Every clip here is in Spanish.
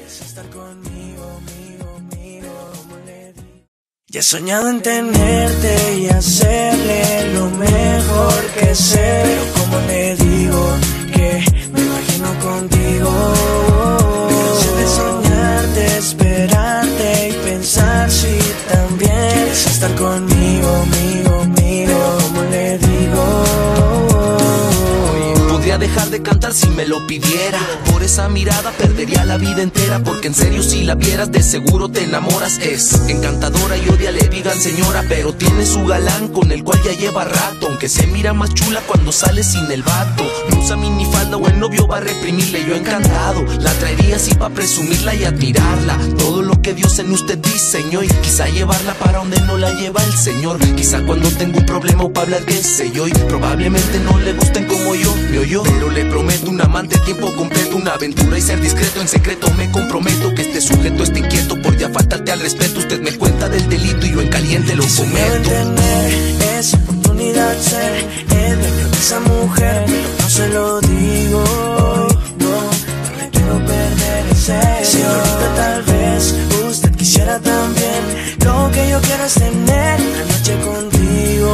Ya he soñado en tenerte y hacerle lo mejor que sé, pero como le digo que me imagino contigo. Me cansé de soñarte, esperarte y pensar si también quieres estar conmigo, como le digo. Podría dejar de cantar si me lo pidiera. Por esa mirada perdería la vida entera. Porque en serio si la vieras de seguro te enamoras. Es encantadora y odia le digan señora, pero tiene su galán con el cual ya lleva rato. Aunque se mira más chula cuando sale sin el vato. No usa minifalda o el novio va a reprimirle. Yo encantado la traería así pa' presumirla y admirarla. Todo lo que Dios en usted diseñó. Y quizá llevarla para donde no la lleva el Señor. Quizá cuando tengo un problema o pa' hablar qué sé yo. Y probablemente no le gusten como yo, me oyó. Pero le prometo un amante tiempo completo, una aventura y ser discreto. En secreto me comprometo que este sujeto esté inquieto por ya faltarte al respeto. Usted me cuenta del delito y yo en caliente lo cometo. Tener esa oportunidad, ser el dueño de esa mujer, pero no se lo digo hoy, no le quiero perder en serio. Señorita, tal vez usted quisiera también. Lo que yo quiero es tener una noche contigo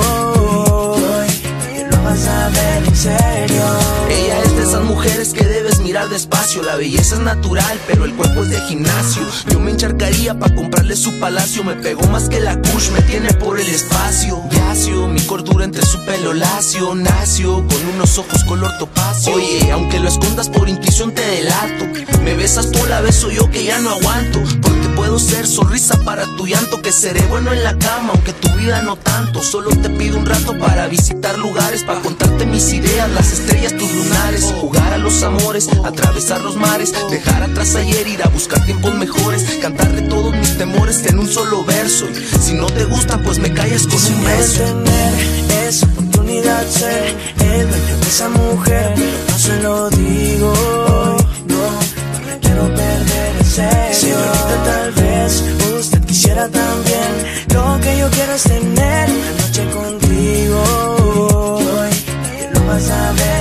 hoy, y lo vas a ver en serio. Ella es de esas mujeres que debes mirar despacio. La belleza es natural, pero el cuerpo es de gimnasio. Yo me encharcaría pa' comprarle su palacio. Me pegó más que la Kush, me tiene por el espacio. Yacio, mi cordura entre su pelo lacio. Nacio, con unos ojos color topacio. Oye, aunque lo escondas por intuición te delato. Me besas tú, la beso yo que ya no aguanto. Porque puedo ser sonrisa para tu llanto. Que seré bueno en la cama, aunque tu vida no tanto. Solo te pido un rato para visitar lugares, para contarte mis ideas, las estrellas, tus lunares. Jugar a los amores, atravesar los mares. Dejar atrás ayer, ir a buscar tiempos mejores. Cantarle todos mis temores en un solo verso. Si no te gusta, pues me callas con un beso. Tener esa oportunidad, ser el dueño de esa mujer, pero no se lo digo hoy, no le quiero perder en serio. Señorita, tal vez usted quisiera también. Lo que yo quiero es tener una noche contigo hoy, y lo vas a ver